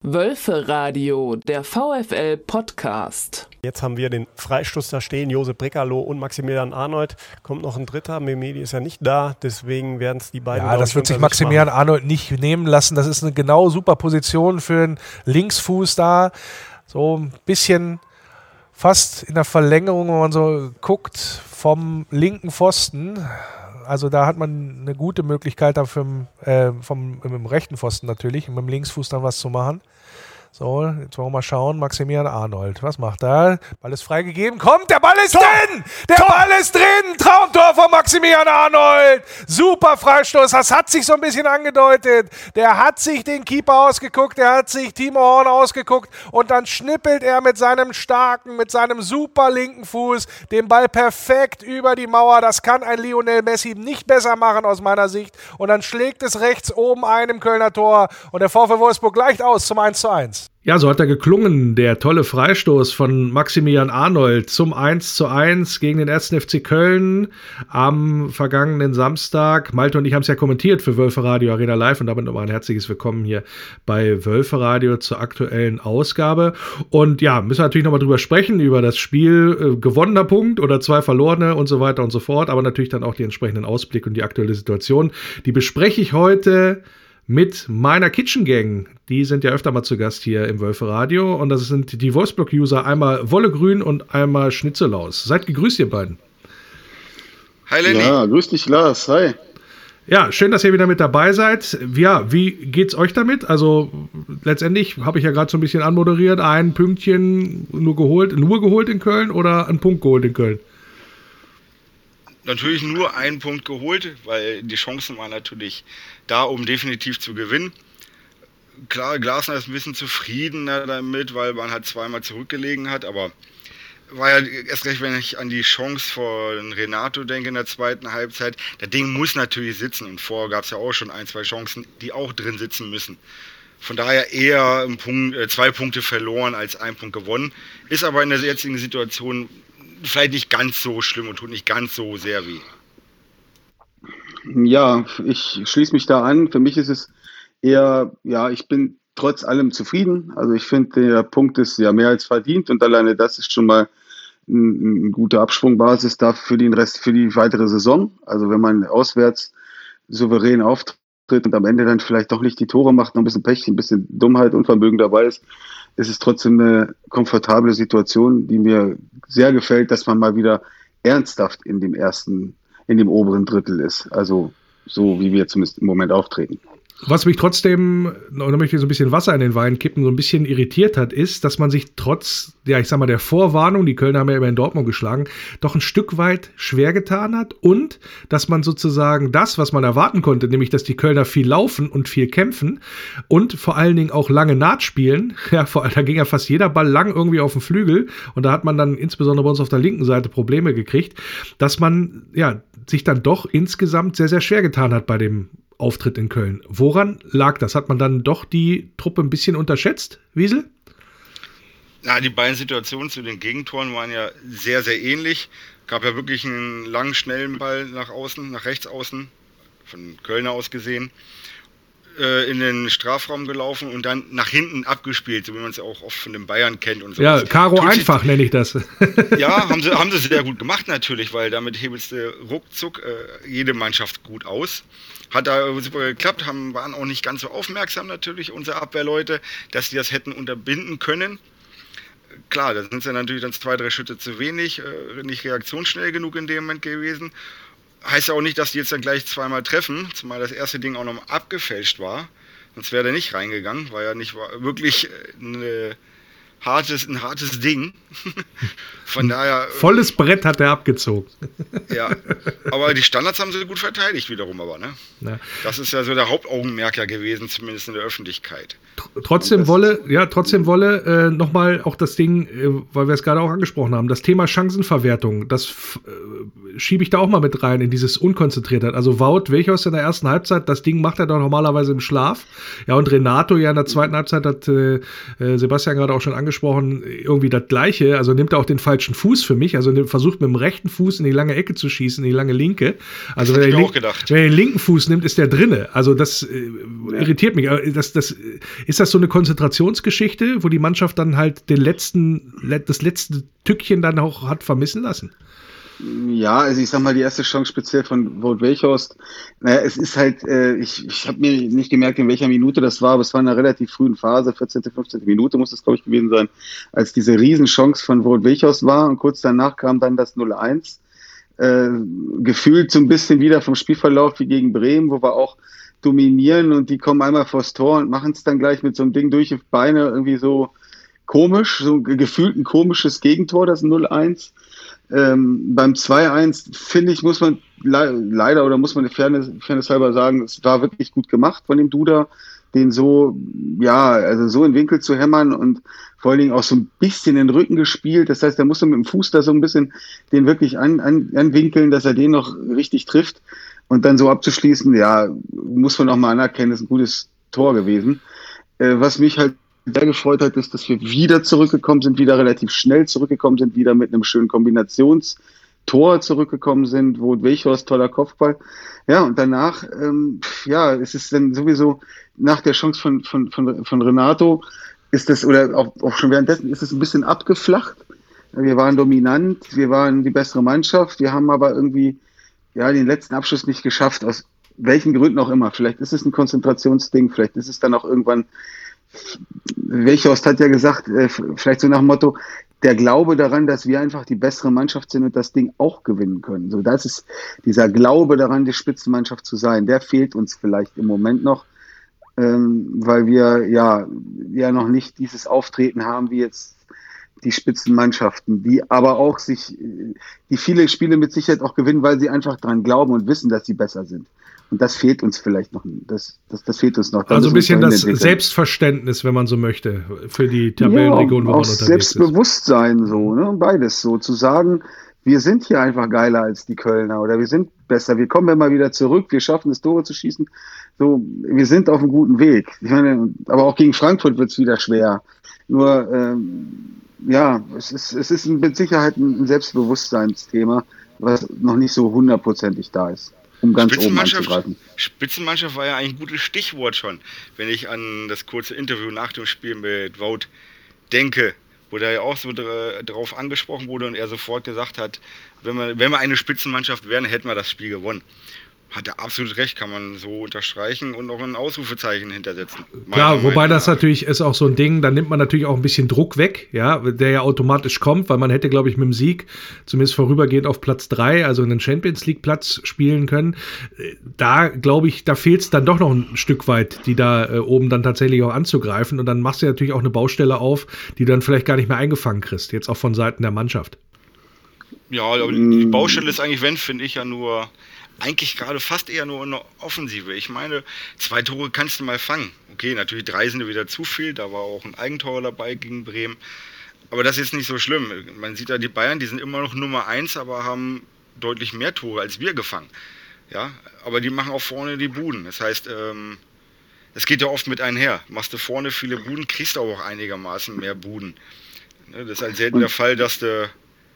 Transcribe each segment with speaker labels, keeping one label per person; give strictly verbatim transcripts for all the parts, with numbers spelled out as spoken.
Speaker 1: Wölferadio, der VfL-Podcast.
Speaker 2: Jetzt haben wir den Freistoß da stehen, Josep Brekalo und Maximilian Arnold. Kommt noch ein dritter, Mehmedi ist ja nicht da, deswegen werden es die beiden.
Speaker 3: Ja, das wird sich Maximilian machen. Arnold nicht nehmen lassen. Das ist eine genau super Position für einen Linksfuß da. So ein bisschen fast in der Verlängerung, wenn man so guckt, vom linken Pfosten. Also da hat man eine gute Möglichkeit, da vom, äh, vom, mit dem rechten Pfosten natürlich, mit dem Linksfuß dann was zu machen. So, jetzt wollen wir mal schauen. Maximilian Arnold, was macht er? Ball ist freigegeben. Kommt, der Ball ist Tor! drin! Der Tor! Ball ist drin! Traumtor von Maximilian Arnold! Super Freistoß, das hat sich so ein bisschen angedeutet. Der hat sich den Keeper ausgeguckt, der hat sich Timo Horn ausgeguckt und dann schnippelt er mit seinem starken, mit seinem super linken Fuß den Ball perfekt über die Mauer. Das kann ein Lionel Messi nicht besser machen aus meiner Sicht. Und dann schlägt es rechts oben ein im Kölner Tor und der VfL Wolfsburg gleicht aus zum eins zu eins.
Speaker 4: Ja, so hat er geklungen, der tolle Freistoß von Maximilian Arnold zum eins zu eins gegen den ersten F C Köln am vergangenen Samstag. Malte und ich haben es ja kommentiert für Wölferadio Arena Live und damit nochmal ein herzliches Willkommen hier bei Wölferadio zur aktuellen Ausgabe. Und ja, müssen wir natürlich nochmal drüber sprechen, über das Spiel, äh, gewonnener Punkt oder zwei verlorene und so weiter und so fort, aber natürlich dann auch die entsprechenden Ausblicke und die aktuelle Situation. Die bespreche ich heute mit meiner Kitchen Gang. Die sind ja öfter mal zu Gast hier im Wölferadio und das sind die Wolfsblog-User einmal Wollegrün und einmal Schnitzelaus. Seid gegrüßt, ihr beiden.
Speaker 5: Hi Lenny.
Speaker 6: Ja, grüß dich Lars, hi.
Speaker 4: Ja, schön, dass ihr wieder mit dabei seid. Ja, wie geht's euch damit? Also letztendlich habe ich ja gerade so ein bisschen anmoderiert, ein Pünktchen nur geholt, nur geholt in Köln oder einen Punkt geholt in Köln?
Speaker 5: Natürlich nur einen Punkt geholt, weil die Chancen waren natürlich da, um definitiv zu gewinnen. Klar, Glasner ist ein bisschen zufriedener damit, weil man halt zweimal zurückgelegen hat, aber war ja erst recht, wenn ich an die Chance von Renato denke in der zweiten Halbzeit, das Ding muss natürlich sitzen und vorher gab es ja auch schon ein, zwei Chancen, die auch drin sitzen müssen. Von daher eher ein Punkt, äh, zwei Punkte verloren als ein Punkt gewonnen. Ist aber in der jetzigen Situation vielleicht nicht ganz so schlimm und tut nicht ganz so sehr weh.
Speaker 6: Ja, ich schließe mich da an. Für mich ist es eher, ja, ich bin trotz allem zufrieden. Also ich finde, der Punkt ist ja mehr als verdient und alleine das ist schon mal eine gute Absprungbasis da für den Rest, für die weitere Saison. Also wenn man auswärts souverän auftritt und am Ende dann vielleicht doch nicht die Tore macht, noch ein bisschen Pech, ein bisschen Dummheit, Unvermögen dabei ist, ist es trotzdem eine komfortable Situation, die mir sehr gefällt, dass man mal wieder ernsthaft in dem ersten, in dem oberen Drittel ist. Also so, wie wir zumindest im Moment auftreten.
Speaker 4: Was mich trotzdem, und da möchte ich so ein bisschen Wasser in den Wein kippen, so ein bisschen irritiert hat, ist, dass man sich trotz, ja, ich sag mal, der Vorwarnung, die Kölner haben ja immer in Dortmund geschlagen, doch ein Stück weit schwer getan hat und dass man sozusagen das, was man erwarten konnte, nämlich, dass die Kölner viel laufen und viel kämpfen und vor allen Dingen auch lange Naht spielen, ja, vor allem, da ging ja fast jeder Ball lang irgendwie auf den Flügel und da hat man dann insbesondere bei uns auf der linken Seite Probleme gekriegt, dass man, ja, sich dann doch insgesamt sehr, sehr schwer getan hat bei dem Auftritt in Köln. Woran lag das? Hat man dann doch die Truppe ein bisschen unterschätzt, Wiesel?
Speaker 5: Ja, die beiden Situationen zu den Gegentoren waren ja sehr, sehr ähnlich. Gab ja wirklich einen langen, schnellen Ball nach außen, nach rechts außen, von Kölner aus gesehen, äh, in den Strafraum gelaufen und dann nach hinten abgespielt, so wie man es ja auch oft von den Bayern kennt. Und so.
Speaker 4: Ja, Karo Tut einfach sie, nenne ich das.
Speaker 5: Ja, haben sie, haben sie sehr gut gemacht natürlich, weil damit hebelst du ruckzuck äh, jede Mannschaft gut aus. Hat da super geklappt, haben, waren auch nicht ganz so aufmerksam natürlich, unsere Abwehrleute, dass die das hätten unterbinden können. Klar, da sind sie natürlich dann zwei, drei Schritte zu wenig, äh, nicht reaktionsschnell genug in dem Moment gewesen. Heißt ja auch nicht, dass die jetzt dann gleich zweimal treffen, zumal das erste Ding auch noch abgefälscht war. Sonst wäre der nicht reingegangen, war ja nicht war wirklich eine hartes, ein hartes Ding. Von daher.
Speaker 4: Volles Brett hat er abgezogen.
Speaker 5: Ja, aber die Standards haben sie gut verteidigt wiederum, aber ne? Ja. Das ist ja so der Hauptaugenmerk ja gewesen, zumindest in der Öffentlichkeit.
Speaker 4: Trotzdem Wolle, ja, trotzdem Wolle, äh, nochmal auch das Ding, äh, weil wir es gerade auch angesprochen haben, das Thema Chancenverwertung, das äh, schiebe ich da auch mal mit rein in dieses Unkonzentriertheit. Also Wout Weghorst in der ersten Halbzeit, das Ding macht er doch normalerweise im Schlaf. Ja, und Renato ja in der zweiten Halbzeit hat äh, Sebastian gerade auch schon angesprochen, angesprochen, irgendwie das Gleiche. Also nimmt er auch den falschen Fuß für mich. Also nimmt, versucht mit dem rechten Fuß in die lange Ecke zu schießen, in die lange linke. Also wenn er, link, wenn er den linken Fuß nimmt, ist der drinne. Also das äh, ja. irritiert mich. Das, das, ist das so eine Konzentrationsgeschichte, wo die Mannschaft dann halt den letzten, das letzte Tückchen dann auch hat vermissen lassen?
Speaker 6: Ja, also ich sag mal, die erste Chance speziell von Wout Weghorst, naja, es ist halt, äh, ich, ich habe mir nicht gemerkt, in welcher Minute das war, aber es war in einer relativ frühen Phase, vierzehnte, fünfzehnte Minute muss das, glaube ich, gewesen sein, als diese Riesenchance von Wout Weghorst war und kurz danach kam dann das null eins. Äh, gefühlt so ein bisschen wieder vom Spielverlauf wie gegen Bremen, wo wir auch dominieren und die kommen einmal vors Tor und machen es dann gleich mit so einem Ding durch die Beine, irgendwie so komisch, so gefühlt ein komisches Gegentor, das null eins. Ähm, beim zwei eins, finde ich, muss man le- leider oder muss man der Fairness, Fairness halber sagen, es war wirklich gut gemacht von dem Duda, den so, ja, also so in den Winkel zu hämmern und vor allen Dingen auch so ein bisschen in den Rücken gespielt. Das heißt, er musste mit dem Fuß da so ein bisschen den wirklich an, an, anwinkeln, dass er den noch richtig trifft und dann so abzuschließen, ja, muss man auch mal anerkennen, ist ein gutes Tor gewesen. Äh, was mich halt sehr gefreut hat, ist, dass wir wieder zurückgekommen sind, wieder relativ schnell zurückgekommen sind, wieder mit einem schönen Kombinationstor zurückgekommen sind, wo Weghorst toller Kopfball. Ja, und danach, ähm, ja, es ist dann sowieso nach der Chance von, von, von, von Renato, ist das, oder auch, auch schon währenddessen, ist es ein bisschen abgeflacht. Wir waren dominant, wir waren die bessere Mannschaft, wir haben aber irgendwie, ja, den letzten Abschluss nicht geschafft, aus welchen Gründen auch immer. Vielleicht ist es ein Konzentrationsding, vielleicht ist es dann auch irgendwann. Weghorst hat ja gesagt, äh, vielleicht so nach dem Motto, der Glaube daran, dass wir einfach die bessere Mannschaft sind und das Ding auch gewinnen können. So, das ist dieser Glaube daran, die Spitzenmannschaft zu sein. Der fehlt uns vielleicht im Moment noch, ähm, weil wir ja, ja noch nicht dieses Auftreten haben wie jetzt die Spitzenmannschaften, die aber auch sich, die viele Spiele mit Sicherheit auch gewinnen, weil sie einfach dran glauben und wissen, dass sie besser sind. Und das fehlt uns vielleicht noch. Das, das, das fehlt uns noch. Da
Speaker 4: also ein bisschen das Selbstverständnis, wenn man so möchte, für die Tabellenregion,
Speaker 6: ja,
Speaker 4: wo man unterwegs
Speaker 6: Selbstbewusstsein, ist. so, ne? Beides so. Zu sagen, wir sind hier einfach geiler als die Kölner oder wir sind besser, wir kommen immer wieder zurück, wir schaffen es, Tore zu schießen. So, wir sind auf einem guten Weg. Ich meine, aber auch gegen Frankfurt wird es wieder schwer. Nur, ähm, ja, es ist, es ist mit Sicherheit ein Selbstbewusstseinsthema, was noch nicht so hundertprozentig da ist. Um ganz oben anzugreifen.
Speaker 5: Spitzenmannschaft war ja eigentlich ein gutes Stichwort schon, wenn ich an das kurze Interview nach dem Spiel mit Wout denke, wo da ja auch so dr- drauf angesprochen wurde und er sofort gesagt hat, wenn wir, wenn wir eine Spitzenmannschaft wären, hätten wir das Spiel gewonnen. Hat er absolut recht, kann man so unterstreichen und auch ein Ausrufezeichen hintersetzen.
Speaker 4: Klar, wobei das natürlich ist auch so ein Ding, da nimmt man natürlich auch ein bisschen Druck weg, ja, der ja automatisch kommt, weil man hätte, glaube ich, mit dem Sieg zumindest vorübergehend auf Platz drei, also einen Champions League Platz spielen können. Da, glaube ich, da fehlt es dann doch noch ein Stück weit, die da äh, oben dann tatsächlich auch anzugreifen und dann machst du natürlich auch eine Baustelle auf, die du dann vielleicht gar nicht mehr eingefangen kriegst, jetzt auch von Seiten der Mannschaft.
Speaker 5: Ja, aber die Baustelle ist eigentlich, wenn, finde ich ja nur eigentlich gerade fast eher nur eine Offensive. Ich meine, zwei Tore kannst du mal fangen. Okay, natürlich drei sind wieder zu viel, da war auch ein Eigentor dabei gegen Bremen. Aber das ist nicht so schlimm. Man sieht ja, die Bayern, die sind immer noch Nummer eins, aber haben deutlich mehr Tore als wir gefangen. Ja, aber die machen auch vorne die Buden. Das heißt, ähm, es geht ja oft mit einher. Machst du vorne viele Buden, kriegst du auch einigermaßen mehr Buden. Das ist halt selten der Fall, dass du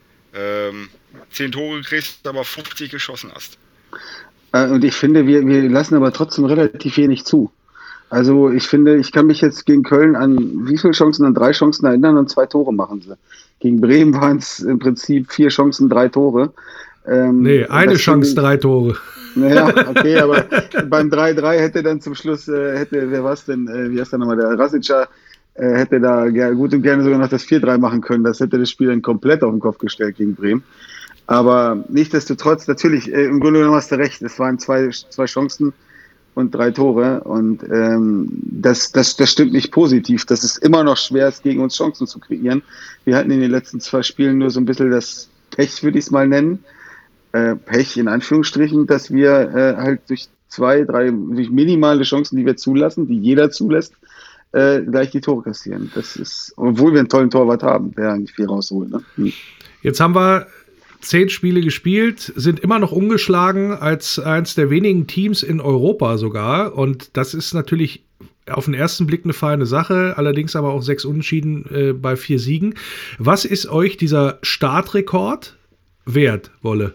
Speaker 5: ähm, zehn Tore kriegst, aber fünfzig geschossen hast.
Speaker 6: Und ich finde, wir, wir lassen aber trotzdem relativ wenig zu. Also ich finde, ich kann mich jetzt gegen Köln an wie viele Chancen, an drei Chancen erinnern und zwei Tore machen sie. Gegen Bremen waren es im Prinzip vier Chancen, drei Tore. Ähm,
Speaker 4: nee, eine Chance, ich, drei Tore.
Speaker 6: Naja, okay, aber beim drei drei hätte dann zum Schluss, äh, hätte, wer war's denn, äh, wie heißt der nochmal, der Rasica, äh, hätte da ger- gut und gerne sogar noch das vier drei machen können. Das hätte das Spiel dann komplett auf den Kopf gestellt gegen Bremen. Aber nichtsdestotrotz, natürlich, äh, im Grunde genommen hast du recht, es waren zwei, zwei Chancen und drei Tore und ähm, das, das, das stimmt nicht positiv, dass es immer noch schwer ist, gegen uns Chancen zu kreieren. Wir hatten in den letzten zwei Spielen nur so ein bisschen das Pech, würde ich es mal nennen, äh, Pech in Anführungsstrichen, dass wir äh, halt durch zwei, drei, durch minimale Chancen, die wir zulassen, die jeder zulässt, äh, gleich die Tore kassieren. Das ist, obwohl wir einen tollen Torwart haben, der eigentlich viel rausholt. Ne? Hm.
Speaker 4: Jetzt haben wir zehn Spiele gespielt, sind immer noch ungeschlagen als eins der wenigen Teams in Europa sogar. Und das ist natürlich auf den ersten Blick eine feine Sache, allerdings aber auch sechs Unentschieden äh, bei vier Siegen. Was ist euch dieser Startrekord wert, Wolle?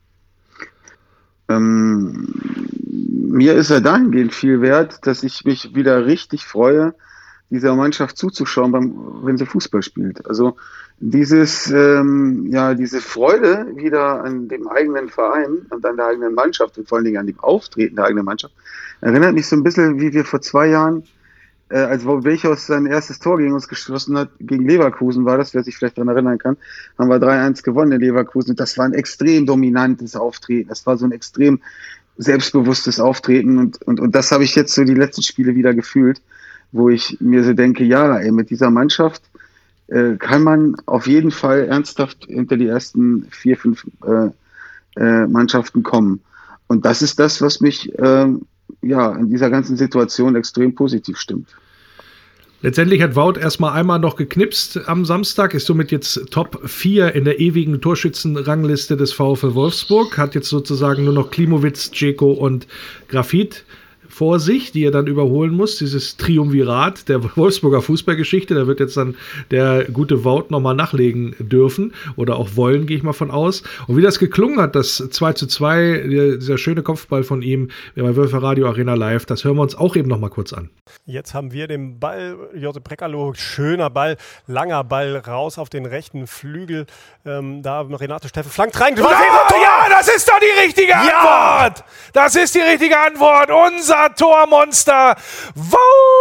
Speaker 6: Ähm, mir ist er dahingehend viel wert, dass ich mich wieder richtig freue, dieser Mannschaft zuzuschauen, beim, wenn sie Fußball spielt. Also dieses, ähm, ja, diese Freude wieder an dem eigenen Verein und an der eigenen Mannschaft und vor allen Dingen an dem Auftreten der eigenen Mannschaft, erinnert mich so ein bisschen, wie wir vor zwei Jahren, äh, als Wout Weghorst sein erstes Tor gegen uns geschossen hat, gegen Leverkusen war das, wer sich vielleicht daran erinnern kann, haben wir drei eins gewonnen in Leverkusen. Und das war ein extrem dominantes Auftreten. Das war so ein extrem selbstbewusstes Auftreten. Und, und, und das habe ich jetzt so die letzten Spiele wieder gefühlt, wo ich mir so denke, ja, ey, mit dieser Mannschaft äh, kann man auf jeden Fall ernsthaft hinter die ersten vier, fünf äh, äh, Mannschaften kommen. Und das ist das, was mich äh, ja in dieser ganzen Situation extrem positiv stimmt.
Speaker 4: Letztendlich hat Wout erstmal einmal noch geknipst am Samstag, ist somit jetzt Top vier in der ewigen Torschützenrangliste des VfL Wolfsburg, hat jetzt sozusagen nur noch Klimowitz, Dzeko und Grafit vor sich, die er dann überholen muss, dieses Triumvirat der Wolfsburger Fußballgeschichte. Da wird jetzt dann der gute Wout nochmal nachlegen dürfen oder auch wollen, gehe ich mal von aus. Und wie das geklungen hat, das zwei zu zwei, dieser schöne Kopfball von ihm bei Wölferadio Arena Live, das hören wir uns auch eben nochmal kurz an.
Speaker 2: Jetzt haben wir den Ball, Josep Brekalo, schöner Ball, langer Ball raus auf den rechten Flügel. Ähm, da Renato Steffen flankt rein.
Speaker 3: Ja, ja, das ist doch die richtige ja. Antwort. Das ist die richtige Antwort. Unser Tormonster Wout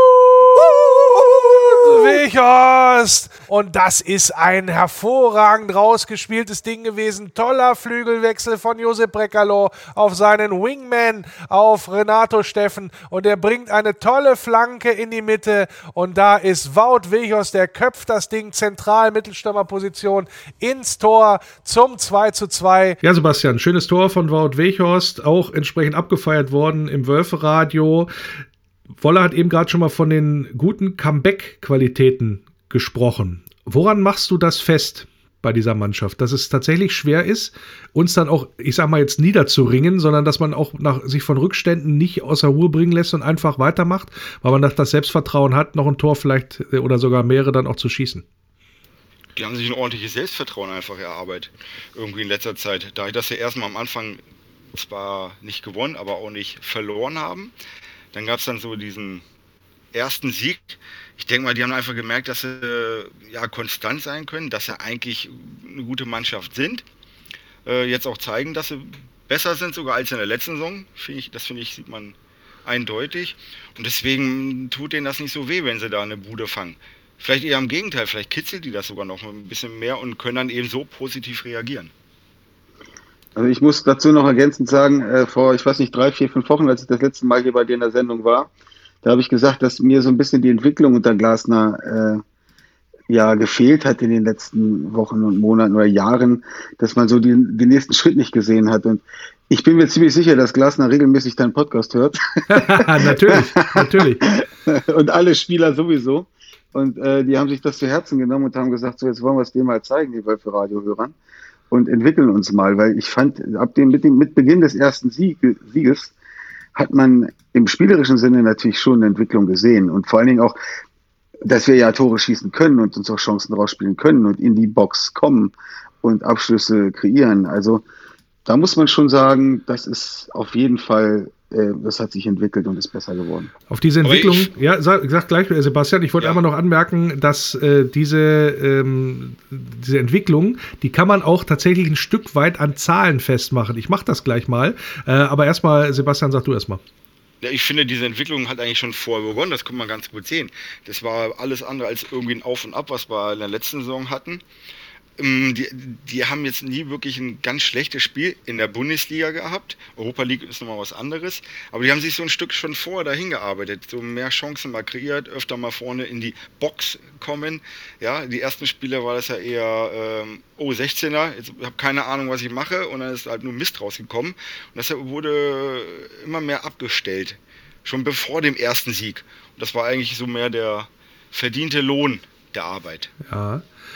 Speaker 3: Weghorst. Und das ist ein hervorragend rausgespieltes Ding gewesen. Toller Flügelwechsel von Josep Brekalo auf seinen Wingman, auf Renato Steffen. Und er bringt eine tolle Flanke in die Mitte. Und da ist Wout Weghorst, der köpft das Ding zentral, Mittelstürmerposition, ins Tor zum zwei zu zwei.
Speaker 4: Ja, Sebastian, schönes Tor von Wout Weghorst, auch entsprechend abgefeiert worden im Wölferadio. Wolle hat eben gerade schon mal von den guten Comeback-Qualitäten gesprochen. Woran machst du das fest bei dieser Mannschaft? Dass es tatsächlich schwer ist, uns dann auch, ich sag mal jetzt niederzuringen, sondern dass man auch nach, sich von Rückständen nicht außer Ruhe bringen lässt und einfach weitermacht, weil man das Selbstvertrauen hat, noch ein Tor vielleicht oder sogar mehrere dann auch zu schießen.
Speaker 5: Die haben sich ein ordentliches Selbstvertrauen einfach erarbeitet, irgendwie in letzter Zeit. Da ich das ja erstmal am Anfang zwar nicht gewonnen, aber auch nicht verloren haben. Dann gab es dann so diesen ersten Sieg. Ich denke mal, die haben einfach gemerkt, dass sie ja konstant sein können, dass sie eigentlich eine gute Mannschaft sind. Äh, jetzt auch zeigen, dass sie besser sind sogar als in der letzten Saison. Find ich, das finde ich, sieht man eindeutig. Und deswegen tut denen das nicht so weh, wenn sie da eine Bude fangen. Vielleicht eher im Gegenteil, vielleicht kitzelt die das sogar noch ein bisschen mehr und können dann eben so positiv reagieren.
Speaker 6: Also ich muss dazu noch ergänzend sagen, äh, vor, ich weiß nicht, drei, vier, fünf Wochen, als ich das letzte Mal hier bei dir in der Sendung war, da habe ich gesagt, dass mir so ein bisschen die Entwicklung unter Glasner äh, ja gefehlt hat in den letzten Wochen und Monaten oder Jahren, dass man so den, den nächsten Schritt nicht gesehen hat. Und ich bin mir ziemlich sicher, dass Glasner regelmäßig deinen Podcast hört.
Speaker 4: Natürlich, natürlich.
Speaker 6: Und alle Spieler sowieso. Und äh, die haben sich das zu Herzen genommen und haben gesagt, so jetzt wollen wir es denen mal zeigen, die Wölfe-Radio-Hörern. Und entwickeln uns mal, weil ich fand, ab dem, mit, dem, mit Beginn des ersten Sieg, Sieges hat man im spielerischen Sinne natürlich schon eine Entwicklung gesehen und vor allen Dingen auch, dass wir ja Tore schießen können und uns auch Chancen rausspielen können und in die Box kommen und Abschlüsse kreieren. Also da muss man schon sagen, das ist auf jeden Fall, äh, das hat sich entwickelt und ist besser geworden.
Speaker 4: Auf diese Entwicklung, ich, ja, sag, sag gleich, Sebastian, ich wollte ja. einmal noch anmerken, dass äh, diese, ähm, diese Entwicklung, die kann man auch tatsächlich ein Stück weit an Zahlen festmachen. Ich mache das gleich mal, äh, aber erstmal, Sebastian, sag du erstmal.
Speaker 5: Ja, ich finde, diese Entwicklung hat eigentlich schon vorher begonnen, das kann man ganz gut sehen. Das war alles andere als irgendwie ein Auf und Ab, was wir in der letzten Saison hatten. Die, die haben jetzt nie wirklich ein ganz schlechtes Spiel in der Bundesliga gehabt. Europa League ist nochmal was anderes. Aber die haben sich so ein Stück schon vorher dahin gearbeitet. So mehr Chancen mal kreiert, öfter mal vorne in die Box kommen. Ja, die ersten Spiele war das ja eher ähm, oh, sechzehner, jetzt habe keine Ahnung, was ich mache. Und dann ist halt nur Mist rausgekommen. Und deshalb wurde immer mehr abgestellt. Schon bevor dem ersten Sieg. Und das war eigentlich so mehr der verdiente Lohn der Arbeit.
Speaker 4: Ja.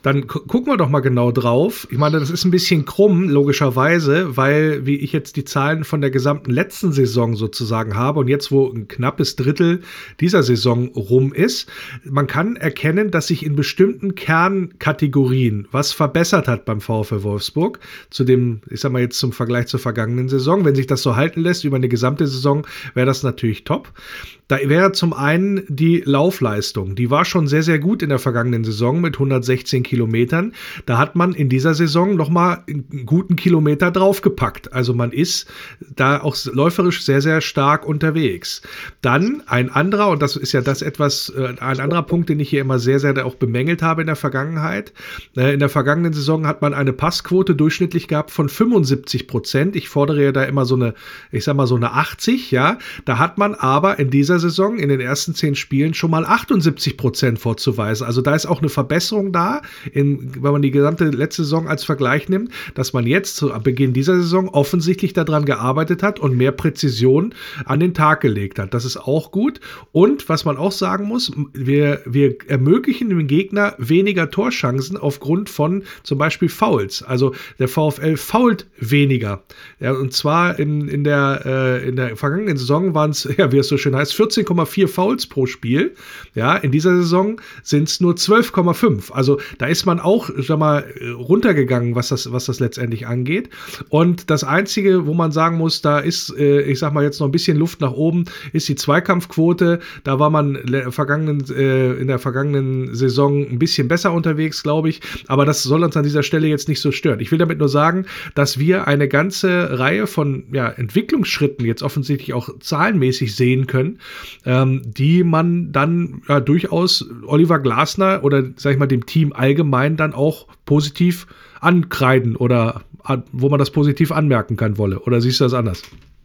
Speaker 4: dann gu- gucken wir doch mal genau drauf. Ich meine, das ist ein bisschen krumm, logischerweise, weil wie ich jetzt die Zahlen von der gesamten letzten Saison sozusagen habe und jetzt, wo ein knappes Drittel dieser Saison rum ist, man kann erkennen, dass sich in bestimmten Kernkategorien was verbessert hat beim VfL Wolfsburg zu dem, ich sag mal jetzt zum Vergleich zur vergangenen Saison. Wenn sich das so halten lässt über eine gesamte Saison, wäre das natürlich top. Da wäre zum einen die Laufleistung. Die war schon sehr, sehr gut in der vergangenen Saison mit hundertsechzehn Kilometern. Da hat man in dieser Saison nochmal einen guten Kilometer draufgepackt. Also man ist da auch läuferisch sehr, sehr stark unterwegs. Dann ein anderer, und das ist ja das etwas, ein anderer Punkt, den ich hier immer sehr, sehr auch bemängelt habe in der Vergangenheit. In der vergangenen Saison hat man eine Passquote durchschnittlich gehabt von fünfundsiebzig Prozent. Ich fordere ja da immer so eine, ich sag mal so eine achtzig, ja. Da hat man aber in dieser Saison in den ersten zehn Spielen schon mal achtundsiebzig Prozent vorzuweisen. Also da ist auch eine Verbesserung da, in, wenn man die gesamte letzte Saison als Vergleich nimmt, dass man jetzt zu Beginn dieser Saison offensichtlich daran gearbeitet hat und mehr Präzision an den Tag gelegt hat. Das ist auch gut. Und was man auch sagen muss, wir, wir ermöglichen dem Gegner weniger Torchancen aufgrund von zum Beispiel Fouls. Also der VfL foult weniger. Ja, und zwar in, in, der, äh, in der vergangenen Saison waren es, ja, wie es so schön heißt, vierzehn Komma vier Fouls pro Spiel. Ja, in dieser Saison sind es nur zwölf Komma fünf. Also da ist man auch, sag mal, runtergegangen, was das, was das letztendlich angeht. Und das Einzige, wo man sagen muss, da ist, äh, ich sag mal jetzt noch ein bisschen Luft nach oben, ist die Zweikampfquote. Da war man vergangenen, äh, in der vergangenen Saison ein bisschen besser unterwegs, glaube ich. Aber das soll uns an dieser Stelle jetzt nicht so stören. Ich will damit nur sagen, dass wir eine ganze Reihe von ja, Entwicklungsschritten jetzt offensichtlich auch zahlenmäßig sehen können, ähm, die man dann ja, durchaus Oliver Glasner oder, sag ich mal, dem Team allgemein dann auch positiv ankreiden oder an, wo man das positiv anmerken kann wolle. Oder siehst du das anders?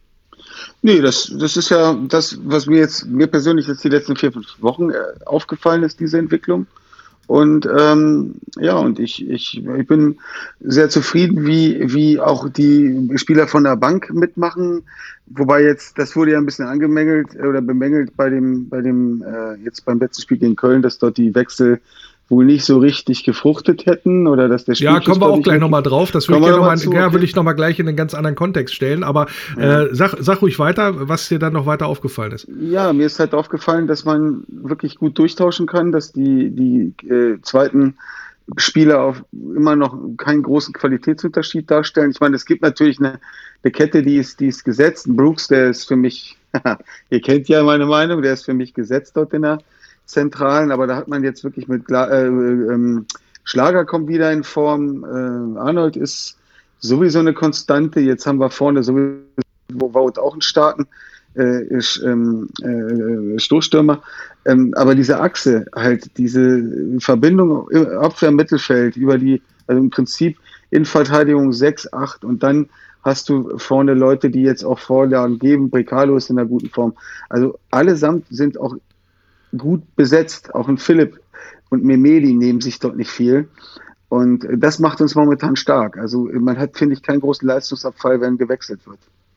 Speaker 6: Nee, das, das ist ja das, was mir jetzt, mir persönlich jetzt die letzten vier, fünf Wochen äh, aufgefallen ist, diese Entwicklung. Und ähm, ja, und ich, ich, ich bin sehr zufrieden, wie, wie auch die Spieler von der Bank mitmachen. Wobei jetzt, das wurde ja ein bisschen angemängelt oder bemängelt bei dem, bei dem, äh, jetzt beim letzten Spiel gegen Köln, dass dort die Wechsel wohl nicht so richtig gefruchtet hätten oder dass der
Speaker 4: Ja, kommen wir auch gleich nochmal drauf. Das will ich, noch mal,
Speaker 6: zu,
Speaker 4: ja,
Speaker 6: okay.
Speaker 4: will ich nochmal gleich in einen ganz anderen Kontext stellen. Aber ja. äh, sag, sag ruhig weiter, was dir dann noch weiter aufgefallen ist.
Speaker 6: Ja, mir ist halt aufgefallen, dass man wirklich gut durchtauschen kann, dass die, die äh, zweiten Spieler auf immer noch keinen großen Qualitätsunterschied darstellen. Ich meine, es gibt natürlich eine, eine Kette, die ist, die ist gesetzt. Brooks, der ist für mich, ihr kennt ja meine Meinung, der ist für mich gesetzt dort in der Zentralen, aber da hat man jetzt wirklich mit Gla- äh, ähm, Schlager kommt wieder in Form, äh, Arnold ist sowieso eine Konstante, jetzt haben wir vorne sowieso Wout auch einen starken äh, ist, ähm, äh, Stoßstürmer, ähm, aber diese Achse halt, diese Verbindung im Abwehr Mittelfeld über die, also im Prinzip Innenverteidigung sechs, acht und dann hast du vorne Leute, die jetzt auch Vorlagen geben, Brecalo ist in einer guten Form, also allesamt sind auch gut besetzt, auch ein Philipp und Memedi nehmen sich dort nicht viel und das macht uns momentan stark. Also man hat, finde ich, keinen großen Leistungsabfall, wenn gewechselt wird.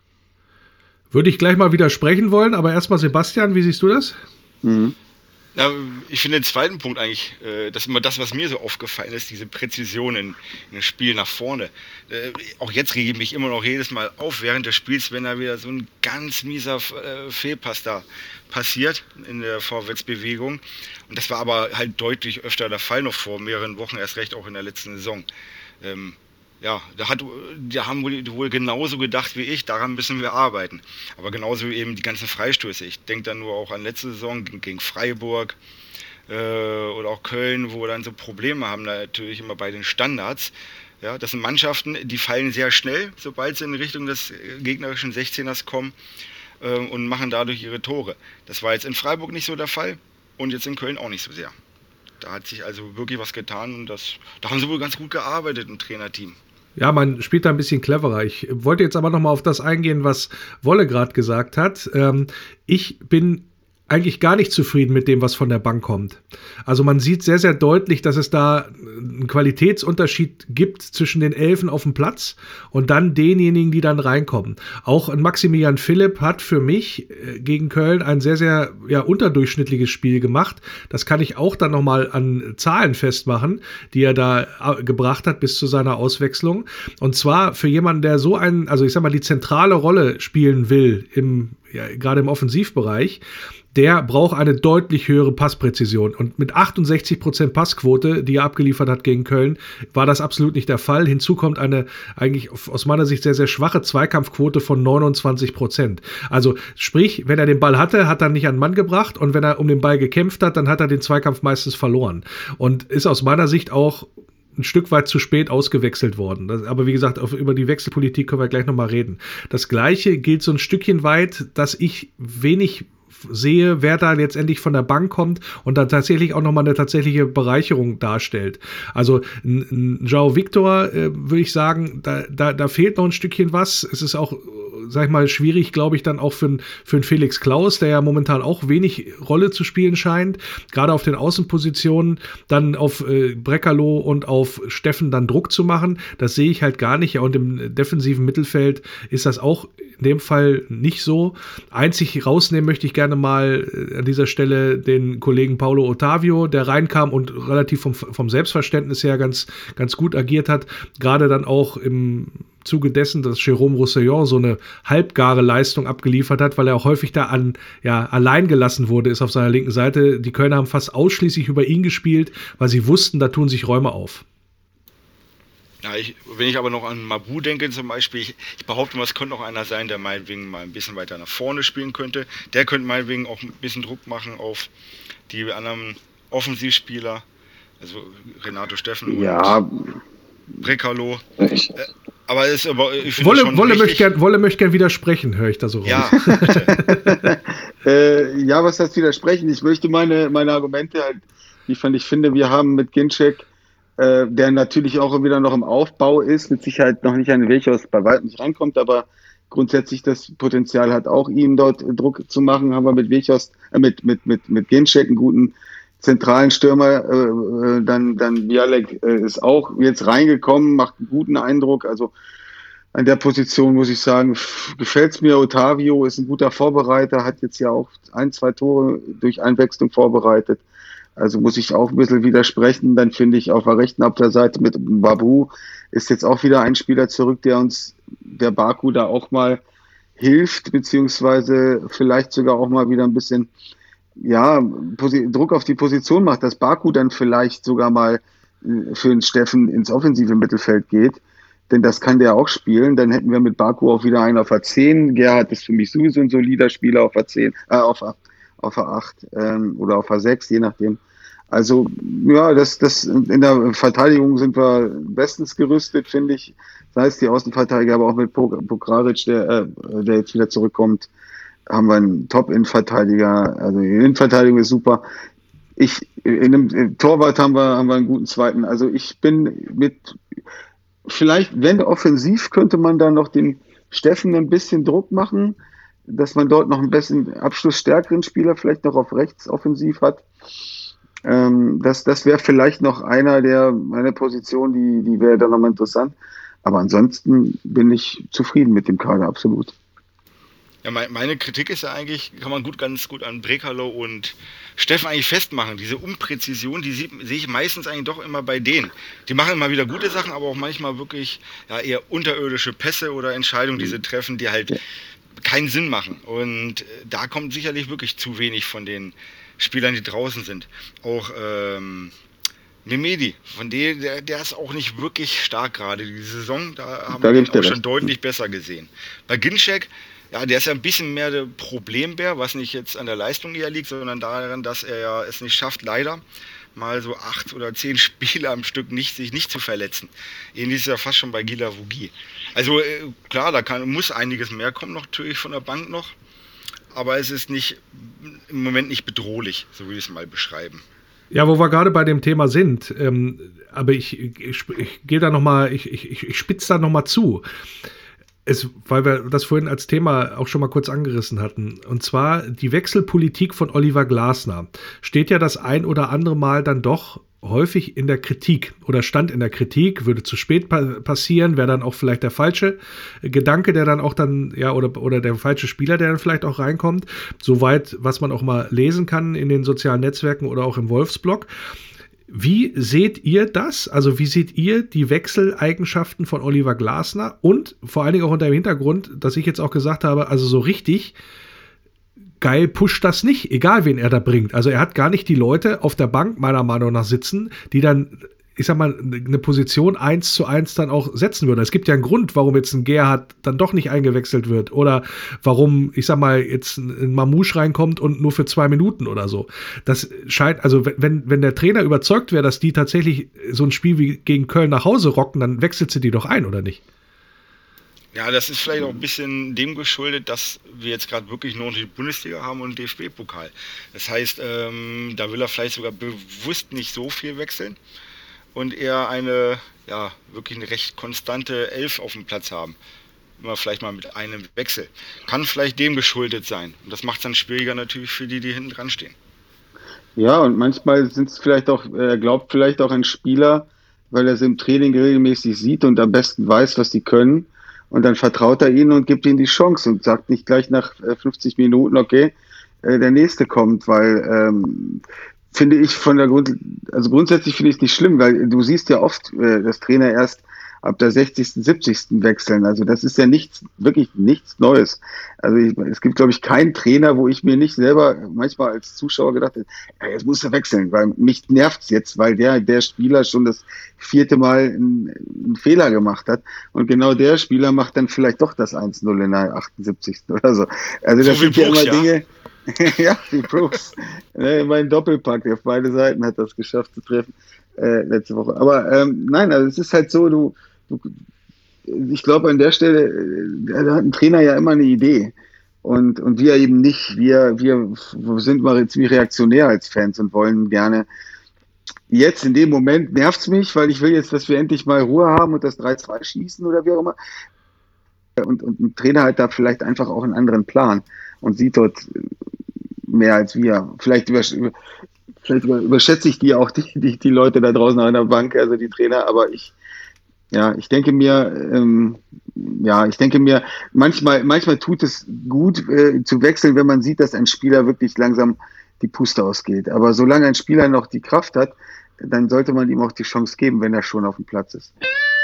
Speaker 4: Würde ich gleich mal widersprechen wollen, aber erstmal Sebastian, wie siehst du das?
Speaker 6: Mhm.
Speaker 5: Ja, ich finde den zweiten Punkt eigentlich, äh, das ist immer das, was mir so aufgefallen ist, diese Präzision in, in dem Spiel nach vorne. Äh, auch jetzt rege ich mich immer noch jedes Mal auf während des Spiels, wenn da wieder so ein ganz mieser äh, Fehlpass da passiert in der Vorwärtsbewegung. Und das war aber halt deutlich öfter der Fall noch vor mehreren Wochen, erst recht auch in der letzten Saison. Ähm, Ja, da, hat, da haben wohl, wohl genauso gedacht wie ich, daran müssen wir arbeiten. Aber genauso eben die ganzen Freistöße. Ich denke dann nur auch an letzte Saison gegen Freiburg äh, oder auch Köln, wo wir dann so Probleme haben, natürlich immer bei den Standards. Ja, das sind Mannschaften, die fallen sehr schnell, sobald sie in Richtung des gegnerischen sechzehners kommen äh, und machen dadurch ihre Tore. Das war jetzt in Freiburg nicht so der Fall und jetzt in Köln auch nicht so sehr. Da hat sich also wirklich was getan und das, da haben sie wohl ganz gut gearbeitet im Trainerteam.
Speaker 4: Ja, man spielt da ein bisschen cleverer. Ich wollte jetzt aber noch mal auf das eingehen, was Wolle gerade gesagt hat. Ähm, ich bin eigentlich gar nicht zufrieden mit dem, was von der Bank kommt. Also man sieht sehr, sehr deutlich, dass es da einen Qualitätsunterschied gibt zwischen den Elfen auf dem Platz und dann denjenigen, die dann reinkommen. Auch ein Maximilian Philipp hat für mich gegen Köln ein sehr, sehr ja, unterdurchschnittliches Spiel gemacht. Das kann ich auch dann nochmal an Zahlen festmachen, die er da gebracht hat bis zu seiner Auswechslung. Und zwar für jemanden, der so einen, also ich sag mal, die zentrale Rolle spielen will, im, ja, gerade im Offensivbereich, der braucht eine deutlich höhere Passpräzision. Und mit achtundsechzig Prozent Passquote, die er abgeliefert hat gegen Köln, war das absolut nicht der Fall. Hinzu kommt eine eigentlich aus meiner Sicht sehr, sehr schwache Zweikampfquote von neunundzwanzig Prozent. Also sprich, wenn er den Ball hatte, hat er nicht an den Mann gebracht. Und wenn er um den Ball gekämpft hat, dann hat er den Zweikampf meistens verloren. Und ist aus meiner Sicht auch ein Stück weit zu spät ausgewechselt worden. Das, aber wie gesagt, auf, über die Wechselpolitik können wir gleich nochmal reden. Das Gleiche gilt so ein Stückchen weit, dass ich wenig sehe, wer da letztendlich von der Bank kommt und dann tatsächlich auch nochmal eine tatsächliche Bereicherung darstellt. Also ein, ein João Victor, äh, würde ich sagen, da, da, da fehlt noch ein Stückchen was. Es ist auch, sag ich mal, schwierig, glaube ich, dann auch für, für einen Felix Klaus, der ja momentan auch wenig Rolle zu spielen scheint, gerade auf den Außenpositionen, dann auf äh, Brekalo und auf Steffen dann Druck zu machen. Das sehe ich halt gar nicht. Ja, und im defensiven Mittelfeld ist das auch in dem Fall nicht so. Einzig rausnehmen möchte ich gerne mal äh, an dieser Stelle den Kollegen Paulo Otavio, der reinkam und relativ vom, vom Selbstverständnis her ganz, ganz gut agiert hat. Gerade dann auch im Zuge dessen, dass Jérôme Roussillon so eine halbgare Leistung abgeliefert hat, weil er auch häufig da an, ja, allein gelassen wurde, ist auf seiner linken Seite. Die Kölner haben fast ausschließlich über ihn gespielt, weil sie wussten, da tun sich Räume auf.
Speaker 5: Ja, ich, wenn ich aber noch an Mabou denke zum Beispiel, ich, ich behaupte mal, es könnte noch einer sein, der meinetwegen mal ein bisschen weiter nach vorne spielen könnte. Der könnte meinetwegen auch ein bisschen Druck machen auf die anderen Offensivspieler, also Renato Steffen
Speaker 6: ja.
Speaker 5: und Brekalo.
Speaker 6: Ich,
Speaker 5: äh, aber es ist aber ich finde
Speaker 4: Wolle,
Speaker 5: schon
Speaker 4: Wolle,
Speaker 5: richtig,
Speaker 4: möchte gern, Wolle möchte gern widersprechen, höre ich da so raus.
Speaker 5: Ja,
Speaker 6: äh, ja, was heißt widersprechen? Ich möchte meine, meine Argumente halt, wie fand ich finde, wir haben mit Ginczek, äh, der natürlich auch wieder noch im Aufbau ist, mit Sicherheit noch nicht an den Weg aus bei weitem nicht rankommt, aber grundsätzlich das Potenzial hat, auch ihm dort Druck zu machen, haben wir mit Weghorst, äh, mit, mit, mit, mit Ginczek einen guten zentralen Stürmer, äh, dann, dann Bialek äh, ist auch jetzt reingekommen, macht einen guten Eindruck, also an der Position muss ich sagen, gefällt's mir. Otavio ist ein guter Vorbereiter, hat jetzt ja auch ein, zwei Tore durch Einwechslung vorbereitet. Also muss ich auch ein bisschen widersprechen. Dann finde ich auf der rechten Abwehrseite mit Babu ist jetzt auch wieder ein Spieler zurück, der uns, der Baku da auch mal hilft, beziehungsweise vielleicht sogar auch mal wieder ein bisschen, ja, Druck auf die Position macht, dass Baku dann vielleicht sogar mal für den Steffen ins offensive Mittelfeld geht. Denn das kann der auch spielen. Dann hätten wir mit Baku auch wieder einen auf der zehn. Gerhard ist für mich sowieso ein solider Spieler auf der zehn, äh, auf der, auf der acht ähm, oder auf der sechs, je nachdem. Also, ja, das, das, in der Verteidigung sind wir bestens gerüstet, finde ich. Sei es die Außenverteidiger, aber auch mit Pokraric, der, äh, der jetzt wieder zurückkommt, haben wir einen Top-Innenverteidiger. Also, die Innenverteidigung ist super. Ich, in einem in Torwart haben wir, haben wir einen guten zweiten. Also, ich bin mit, vielleicht, wenn offensiv, könnte man da noch den Steffen ein bisschen Druck machen, dass man dort noch ein bisschen abschlussstärkeren Spieler vielleicht noch auf rechts offensiv hat. Ähm, das das wäre vielleicht noch einer der, eine Position, die, die wäre dann nochmal interessant. Aber ansonsten bin ich zufrieden mit dem Kader, absolut.
Speaker 5: Ja, meine Kritik ist ja eigentlich, kann man gut, ganz gut an Brekalo und Steffen eigentlich festmachen. Diese Unpräzision, die sehe ich meistens eigentlich doch immer bei denen. Die machen immer wieder gute Sachen, aber auch manchmal wirklich ja, eher unterirdische Pässe oder Entscheidungen, die sie treffen, die halt keinen Sinn machen. Und da kommt sicherlich wirklich zu wenig von den Spielern, die draußen sind. Auch ähm, Mehmedi, von dem, der, der ist auch nicht wirklich stark gerade. Die Saison, da haben da wir ihn auch schon deutlich besser gesehen. Bei Ginczek, ja, der ist ja ein bisschen mehr der Problembär, was nicht jetzt an der Leistung eher liegt, sondern daran, dass er ja es nicht schafft, leider mal so acht oder zehn Spiele am Stück nicht, sich nicht zu verletzen. Ähnlich ist ja fast schon bei Gila Vugi. Also äh, klar, da kann, muss einiges mehr kommen noch, natürlich von der Bank noch, aber es ist nicht im Moment nicht bedrohlich, so will ich es mal beschreiben.
Speaker 4: Ja, wo wir gerade bei dem Thema sind, ähm, aber ich, ich, ich, ich gehe da noch mal, ich, ich, ich spitze da noch mal zu. Es, weil wir das vorhin als Thema auch schon mal kurz angerissen hatten. Und zwar die Wechselpolitik von Oliver Glasner steht ja das ein oder andere Mal dann doch häufig in der Kritik oder stand in der Kritik, würde zu spät pa- passieren, wäre dann auch vielleicht der falsche Gedanke, der dann auch dann, ja, oder, oder der falsche Spieler, der dann vielleicht auch reinkommt. Soweit, was man auch mal lesen kann in den sozialen Netzwerken oder auch im Wolfsblog. Wie seht ihr das? Also wie seht ihr die Wechseleigenschaften von Oliver Glasner und vor allen Dingen auch unter dem Hintergrund, dass ich jetzt auch gesagt habe, also so richtig geil pusht das nicht, egal wen er da bringt. Also er hat gar nicht die Leute auf der Bank meiner Meinung nach sitzen, die dann, ich sag mal, eine Position eins zu eins dann auch setzen würden. Es gibt ja einen Grund, warum jetzt ein Gerhard dann doch nicht eingewechselt wird oder warum, ich sag mal, jetzt ein Mamouche reinkommt und nur für zwei Minuten oder so. Das scheint, also wenn, wenn der Trainer überzeugt wäre, dass die tatsächlich so ein Spiel wie gegen Köln nach Hause rocken, dann wechselt sie die doch ein, oder nicht?
Speaker 5: Ja, das ist vielleicht auch ein bisschen dem geschuldet, dass wir jetzt gerade wirklich nur die Bundesliga haben und den D F B-Pokal. Das heißt, ähm, da will er vielleicht sogar bewusst nicht so viel wechseln und eher eine, ja, wirklich eine recht konstante Elf auf dem Platz haben. Immer vielleicht mal mit einem Wechsel. Kann vielleicht dem geschuldet sein. Und das macht es dann schwieriger natürlich für die, die hinten dran stehen.
Speaker 6: Ja, und manchmal sind es vielleicht auch, er glaubt vielleicht auch an Spieler, weil er sie im Training regelmäßig sieht und am besten weiß, was die können. Und dann vertraut er ihnen und gibt ihnen die Chance und sagt nicht gleich nach fünfzig Minuten, okay, der nächste kommt, weil ähm, finde ich von der Grund, also grundsätzlich finde ich es nicht schlimm, weil du siehst ja oft, äh, dass Trainer erst ab der sechzigsten, siebzigsten wechseln. Also das ist ja nichts, wirklich nichts Neues. Also ich, es gibt, glaube ich, keinen Trainer, wo ich mir nicht selber manchmal als Zuschauer gedacht habe, ja, jetzt muss er wechseln, weil mich nervt's jetzt, weil der, der Spieler schon das vierte Mal einen, einen Fehler gemacht hat. Und genau der Spieler macht dann vielleicht doch das eins null in der achtundsiebzigsten oder so. Also das
Speaker 5: so
Speaker 6: sind ja immer
Speaker 5: ja.
Speaker 6: Dinge, ja, wie Brooks. Ne, mein Doppelpack auf beide Seiten hat das geschafft zu treffen äh, letzte Woche. Aber ähm, nein, also es ist halt so, du, du ich glaube an der Stelle, da hat ein Trainer ja immer eine Idee. Und, und wir eben nicht. Wir, wir sind mal ziemlich reaktionär als Fans und wollen gerne. Jetzt in dem Moment nervt's mich, weil ich will jetzt, dass wir endlich mal Ruhe haben und das drei zwei schießen oder wie auch immer. Und, und ein Trainer hat da vielleicht einfach auch einen anderen Plan und sieht dort mehr als wir. Vielleicht, über, vielleicht überschätze ich die auch, die, die, die Leute da draußen an der Bank, also die Trainer, aber ich, ja, ich denke mir, ähm, ja, ich denke mir, manchmal, manchmal tut es gut äh, zu wechseln, wenn man sieht, dass ein Spieler wirklich langsam die Puste ausgeht. Aber solange ein Spieler noch die Kraft hat, dann sollte man ihm auch die Chance geben, wenn er schon auf dem Platz ist.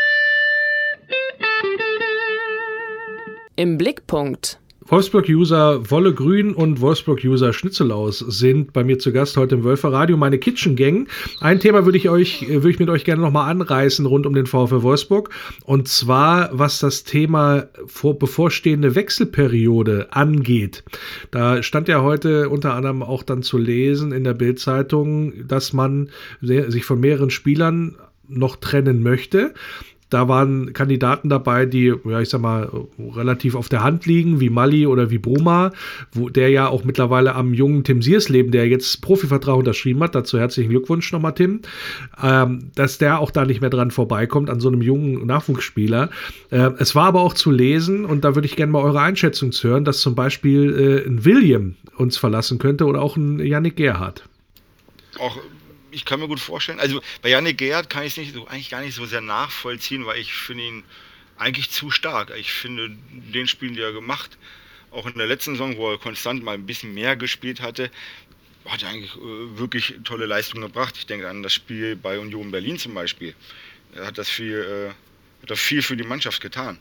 Speaker 1: Im Blickpunkt.
Speaker 4: Wolfsburg-User Wolle Grün und Wolfsburg-User Schnitzelaus sind bei mir zu Gast heute im Wölfe-Radio, meine Kitchen Gang. Ein Thema würde ich euch, würde ich mit euch gerne nochmal anreißen rund um den VfL Wolfsburg. Und zwar, was das Thema vor, bevorstehende Wechselperiode angeht. Da stand ja heute unter anderem auch dann zu lesen in der Bild-Zeitung, dass man sich von mehreren Spielern noch trennen möchte. Da waren Kandidaten dabei, die, ja, ich sag mal, relativ auf der Hand liegen, wie Mali oder wie Bruma, wo der ja auch mittlerweile am jungen Tim Siersleben, der jetzt Profivertrag unterschrieben hat, dazu herzlichen Glückwunsch nochmal, Tim, ähm, dass der auch da nicht mehr dran vorbeikommt, an so einem jungen Nachwuchsspieler. Äh, es war aber auch zu lesen, und da würde ich gerne mal eure Einschätzung zu hören, dass zum Beispiel äh, ein William uns verlassen könnte oder auch ein Yannick Gerhardt.
Speaker 5: Auch ich kann mir gut vorstellen, also bei Yannick Gerhardt kann ich es nicht so, eigentlich gar nicht so sehr nachvollziehen, weil ich finde ihn eigentlich zu stark. Ich finde den Spielen, die er gemacht, auch in der letzten Saison, wo er konstant mal ein bisschen mehr gespielt hatte, hat er eigentlich äh, wirklich tolle Leistungen gebracht. Ich denke an das Spiel bei Union Berlin zum Beispiel. Er hat das viel, äh, hat das viel für die Mannschaft getan.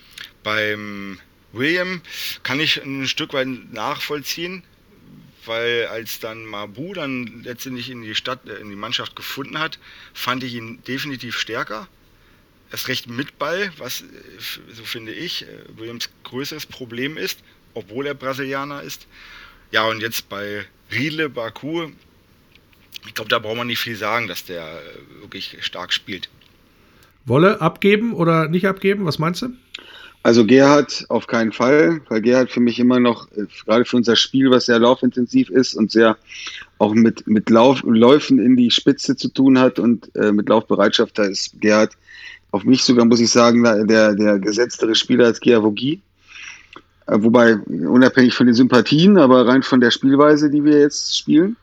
Speaker 5: Beim William kann ich ein Stück weit nachvollziehen, weil als dann Mabu dann letztendlich in die Stadt, in die Mannschaft gefunden hat, fand ich ihn definitiv stärker. Erst recht mit Ball, was, so finde ich, Williams größeres Problem ist, obwohl er Brasilianer ist. Ja, und jetzt bei Riedle, Baku, ich glaube, da braucht man nicht viel sagen, dass der wirklich stark spielt.
Speaker 4: Wolle abgeben oder nicht abgeben? Was meinst du?
Speaker 6: Also Gerhardt auf keinen Fall, weil Gerhardt für mich immer noch, gerade für unser Spiel, was sehr laufintensiv ist und sehr auch mit, mit Lauf, Läufen in die Spitze zu tun hat und äh, mit Laufbereitschaft, da ist Gerhardt auf mich sogar, muss ich sagen, der, der gesetztere Spieler als Guiavogi. Wobei, unabhängig von den Sympathien, aber rein von der Spielweise, die wir jetzt spielen.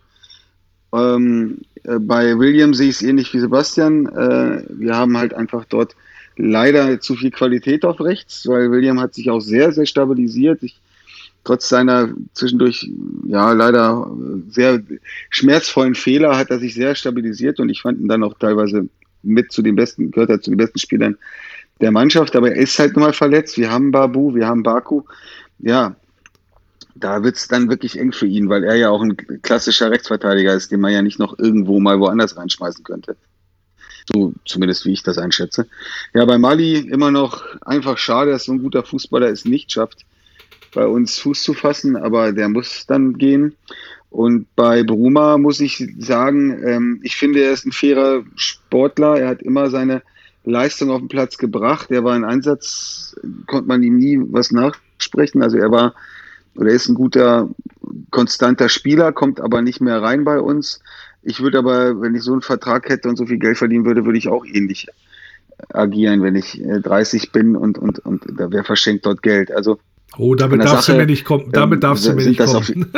Speaker 6: Ähm, bei William sehe ich es ähnlich wie Sebastian. Äh, wir haben halt einfach dort leider zu viel Qualität auf rechts, weil William hat sich auch sehr, sehr stabilisiert. Ich, trotz seiner zwischendurch, ja, leider sehr schmerzvollen Fehler hat er sich sehr stabilisiert und ich fand ihn dann auch teilweise mit zu den besten, gehört er zu den besten Spielern der Mannschaft, aber er ist halt nun mal verletzt. Wir haben Babu, wir haben Baku. Ja, da wird es dann wirklich eng für ihn, weil er ja auch ein klassischer Rechtsverteidiger ist, den man ja nicht noch irgendwo mal woanders reinschmeißen könnte. So zumindest wie ich das einschätze. Ja, bei Mali immer noch einfach schade, dass so ein guter Fußballer es nicht schafft, bei uns Fuß zu fassen, aber der muss dann gehen. Und bei Bruma muss ich sagen, ähm, ich finde, er ist ein fairer Sportler. Er hat immer seine Leistung auf den Platz gebracht. Er war ein Einsatz, konnte man ihm nie was nachsprechen. Also er war, oder ist ein guter, konstanter Spieler, kommt aber nicht mehr rein bei uns. Ich würde aber, wenn ich so einen Vertrag hätte und so viel Geld verdienen würde, würde ich auch ähnlich agieren, wenn ich dreißig bin und, und, und da wer verschenkt dort Geld. Also
Speaker 4: oh, damit darfst Sache, du mir nicht kommen. Damit darfst ähm, du mir nicht kommen.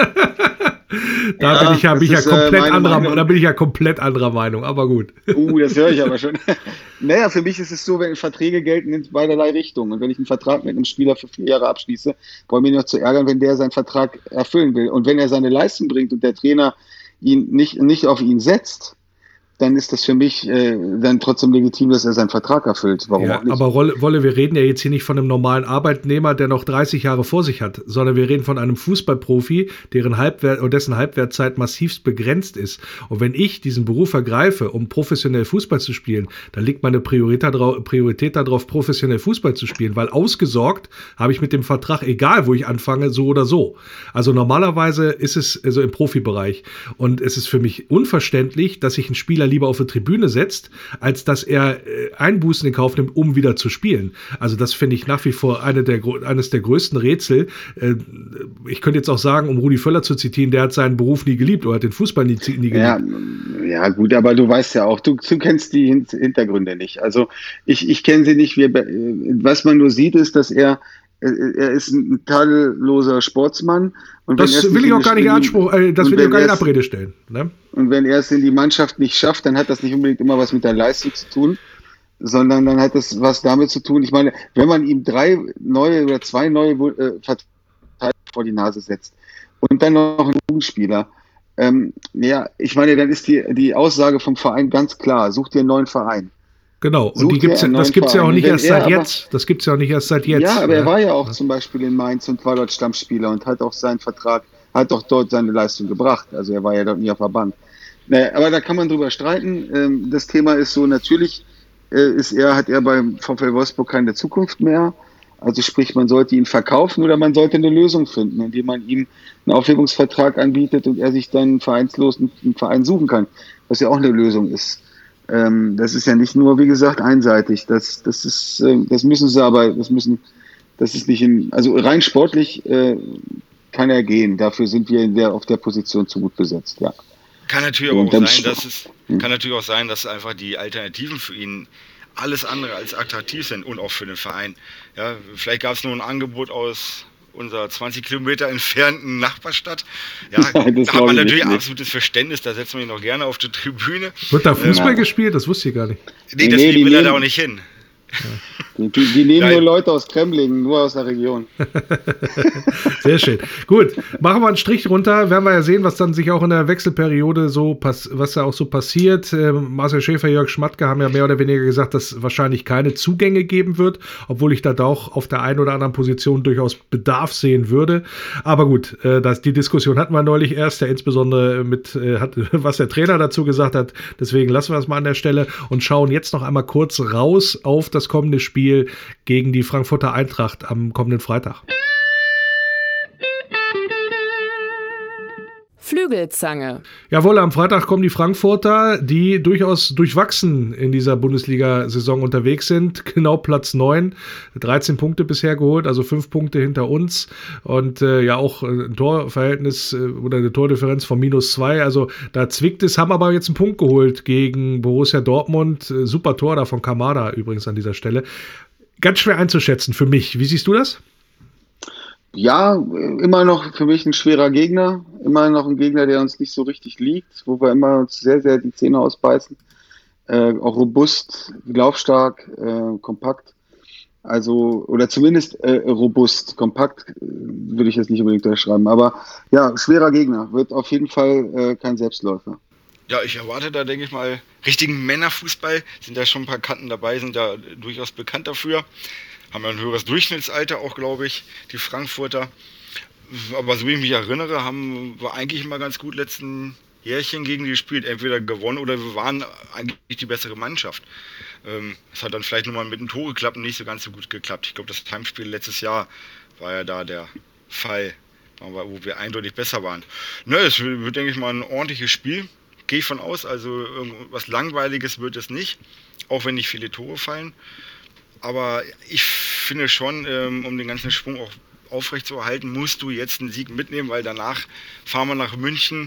Speaker 4: Da ja, bin ich ja, bin ich ja komplett äh, anderer, da bin ich ja komplett anderer Meinung, aber gut.
Speaker 6: Uh, das höre ich aber schon. Naja, für mich ist es so, wenn Verträge gelten in beiderlei Richtungen. Und wenn ich einen Vertrag mit einem Spieler für vier Jahre abschließe, brauche ich mich noch zu ärgern, wenn der seinen Vertrag erfüllen will. Und wenn er seine Leistung bringt und der Trainer ihn nicht, nicht auf ihn setzt, dann ist das für mich äh, dann trotzdem legitim, dass er seinen Vertrag erfüllt. Warum
Speaker 4: ja,
Speaker 6: auch nicht?
Speaker 4: Aber Wolle, Wolle, wir reden ja jetzt hier nicht von einem normalen Arbeitnehmer, der noch dreißig Jahre vor sich hat, sondern wir reden von einem Fußballprofi, deren Halbwert, oder dessen Halbwertzeit massivst begrenzt ist. Und wenn ich diesen Beruf ergreife, um professionell Fußball zu spielen, dann liegt meine Priorität darauf, Priorität darauf, professionell Fußball zu spielen, weil ausgesorgt habe ich mit dem Vertrag, egal wo ich anfange, so oder so. Also normalerweise ist es also im Profibereich. Und es ist für mich unverständlich, dass sich ein Spieler lieber auf die Tribüne setzt, als dass er äh, Einbußen in Kauf nimmt, um wieder zu spielen. Also das finde ich nach wie vor eine der, eines der größten Rätsel. Äh, ich könnte jetzt auch sagen, um Rudi Völler zu zitieren, der hat seinen Beruf nie geliebt oder hat den Fußball nie, nie geliebt.
Speaker 6: Ja, ja gut, aber du weißt ja auch, du, du kennst die Hintergründe nicht. Also ich, ich kenne sie nicht. Wir, was man nur sieht, ist, dass er er ist ein tadelloser Sportsmann. Und
Speaker 4: das will ich auch gar nicht in Anspruch, äh, das will ich auch gar nicht in Abrede stellen. Ne?
Speaker 6: Und wenn er es in die Mannschaft nicht schafft, dann hat das nicht unbedingt immer was mit der Leistung zu tun, sondern dann hat das was damit zu tun. Ich meine, wenn man ihm drei neue oder zwei neue äh, Verteidiger vor die Nase setzt und dann noch einen Jugendspieler, ähm, ja, ich meine, dann ist die, die Aussage vom Verein ganz klar, such dir einen neuen Verein.
Speaker 4: Genau, und die gibt's, das gibt es ja auch nicht erst seit jetzt. Das gibt es ja auch nicht erst seit jetzt.
Speaker 6: Ja, aber er war ja auch zum Beispiel in Mainz und war dort Stammspieler und hat auch seinen Vertrag, hat auch dort seine Leistung gebracht. Also er war ja dort nie auf der Bank. Naja, aber da kann man drüber streiten. Das Thema ist so, natürlich ist er, hat er beim VfL Wolfsburg keine Zukunft mehr. Also sprich, man sollte ihn verkaufen oder man sollte eine Lösung finden, indem man ihm einen Aufhebungsvertrag anbietet und er sich dann vereinslos einen Verein suchen kann, was ja auch eine Lösung ist. Das ist ja nicht nur, wie gesagt, einseitig. Das, das ist, das müssen sie aber, das müssen, das ist nicht in, also rein sportlich äh, kann er gehen. Dafür sind wir in der, auf der Position zu gut besetzt, ja.
Speaker 5: Kann natürlich aber auch sein, dass es, kann natürlich auch sein, dass einfach die Alternativen für ihn alles andere als attraktiv sind und auch für den Verein. Ja, vielleicht gab es nur ein Angebot aus unserer zwanzig Kilometer entfernten Nachbarstadt. Ja, da hat man natürlich absolutes Verständnis, da setzt man ihn noch gerne auf die Tribüne.
Speaker 4: Wird da Fußball ähm, gespielt? Das wusste ich gar nicht.
Speaker 5: Nee, deswegen nee, will er da auch nicht hin.
Speaker 6: Ja. Die, die nehmen Nein. nur Leute aus Kremlingen, nur aus der Region.
Speaker 4: Sehr schön. Gut, machen wir einen Strich runter. Werden wir ja sehen, was dann sich auch in der Wechselperiode so, pass- was da auch so passiert. Ähm, Marcel Schäfer, Jörg Schmatke haben ja mehr oder weniger gesagt, dass es wahrscheinlich keine Zugänge geben wird, obwohl ich da auch auf der einen oder anderen Position durchaus Bedarf sehen würde. Aber gut, äh, das, die Diskussion hatten wir neulich erst, ja, insbesondere mit, äh, hat, was der Trainer dazu gesagt hat. Deswegen lassen wir es mal an der Stelle und schauen jetzt noch einmal kurz raus auf das kommende Spiel gegen die Frankfurter Eintracht am kommenden Freitag.
Speaker 1: Flügelzange.
Speaker 4: Jawohl, am Freitag kommen die Frankfurter, die durchaus durchwachsen in dieser Bundesliga-Saison unterwegs sind. Genau Platz neun, dreizehn Punkte bisher geholt, also fünf Punkte hinter uns. Und äh, ja auch ein Torverhältnis äh, oder eine Tordifferenz von minus zwei. Also da zwickt es, haben aber jetzt einen Punkt geholt gegen Borussia Dortmund. Äh, super Tor da von Kamada übrigens an dieser Stelle. Ganz schwer einzuschätzen für mich. Wie siehst du das?
Speaker 6: Ja, immer noch für mich ein schwerer Gegner. Immer noch ein Gegner, der uns nicht so richtig liegt, wo wir immer uns sehr, sehr die Zähne ausbeißen. Äh, auch robust, laufstark, äh, kompakt. Also, oder zumindest äh, robust. Kompakt äh, würde ich jetzt nicht unbedingt unterschreiben. Aber ja, schwerer Gegner. Wird auf jeden Fall äh, kein Selbstläufer.
Speaker 5: Ja, ich erwarte da, denke ich mal, richtigen Männerfußball. Sind da schon ein paar Kanten dabei, sind da durchaus bekannt dafür. Haben ja ein höheres Durchschnittsalter auch, glaube ich, die Frankfurter. Aber so wie ich mich erinnere, haben wir eigentlich immer ganz gut letzten Jährchen gegen die gespielt. Entweder gewonnen oder wir waren eigentlich die bessere Mannschaft. Ähm, es hat dann vielleicht nur mal mit dem Tor geklappt und nicht so ganz so gut geklappt. Ich glaube, das Heimspiel letztes Jahr war ja da der Fall, wo wir eindeutig besser waren. Ne, es wird, denke ich mal, ein ordentliches Spiel. Gehe ich von aus. Also irgendwas Langweiliges wird es nicht, auch wenn nicht viele Tore fallen. Aber ich finde schon, um den ganzen Schwung auch aufrecht zu erhalten, musst du jetzt einen Sieg mitnehmen, weil danach fahren wir nach München.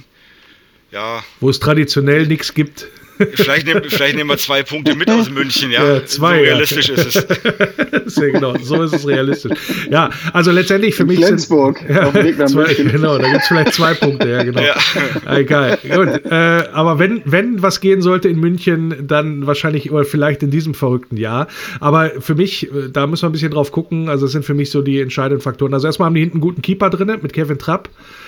Speaker 5: Ja.
Speaker 4: Wo es traditionell nichts gibt.
Speaker 5: Vielleicht nehmen, vielleicht nehmen wir zwei Punkte mit aus München, ja.
Speaker 4: ja zwei,
Speaker 5: so realistisch
Speaker 4: ja.
Speaker 5: ist es.
Speaker 4: Sehr genau, so ist es realistisch. Ja, also letztendlich für
Speaker 6: In
Speaker 4: mich
Speaker 6: Flensburg,
Speaker 4: sind, ja,
Speaker 6: auf dem Weg nach
Speaker 4: zwei,
Speaker 6: München.
Speaker 4: genau, da gibt es vielleicht zwei Punkte, ja genau. Ja. Egal. Gut, äh, aber wenn, wenn was gehen sollte in München, dann wahrscheinlich oder vielleicht in diesem verrückten Jahr. Aber für mich, da müssen wir ein bisschen drauf gucken. Also das sind für mich so die entscheidenden Faktoren. Also erstmal haben die hinten einen guten Keeper drin mit Kevin Trapp.